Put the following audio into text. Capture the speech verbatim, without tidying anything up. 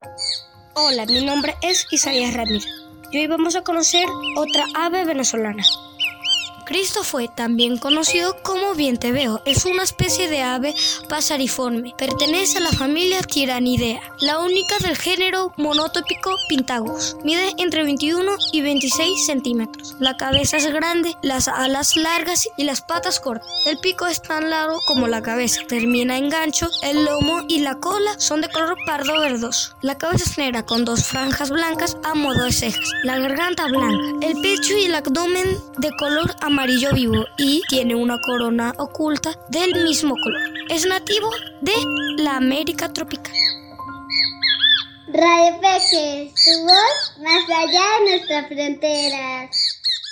Hola, mi nombre es Isaías Ramírez y hoy vamos a conocer otra ave venezolana. Cristo fue también conocido como vienteveo. Es una especie de ave paseriforme. Pertenece a la familia Tiranidae, la única del género monotípico Pintagos. Mide entre veintiuno y veintiséis centímetros. La cabeza es grande, las alas largas y las patas cortas. El pico es tan largo como la cabeza. Termina en gancho. El lomo y la cola son de color pardo verdoso. La cabeza es negra con dos franjas blancas a modo de cejas. La garganta blanca. El pecho y el abdomen de color amarillo. amarillo vivo y tiene una corona oculta del mismo color. Es nativo de la América tropical. Radio Peques, tu voz más allá de nuestras fronteras.